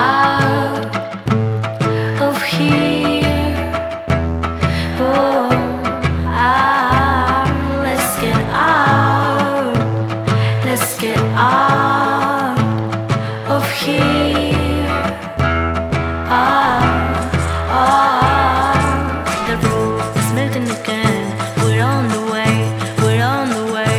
out of here. Oh, let's get out. Let's get out of here. The roof is melting again. We're on the way. We're on the way.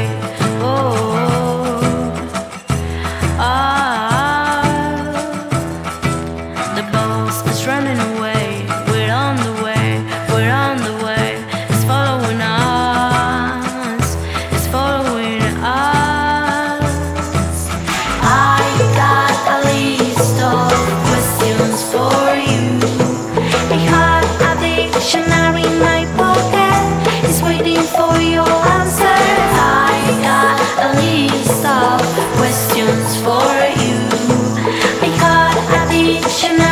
The boss is running away. We're on the way. We're on the way. It's following us. It's following us. I got a list of questions for you. I had a dictionary in my pocket. It's waiting for your answer. I got a list of questions for you. I got a dictionary.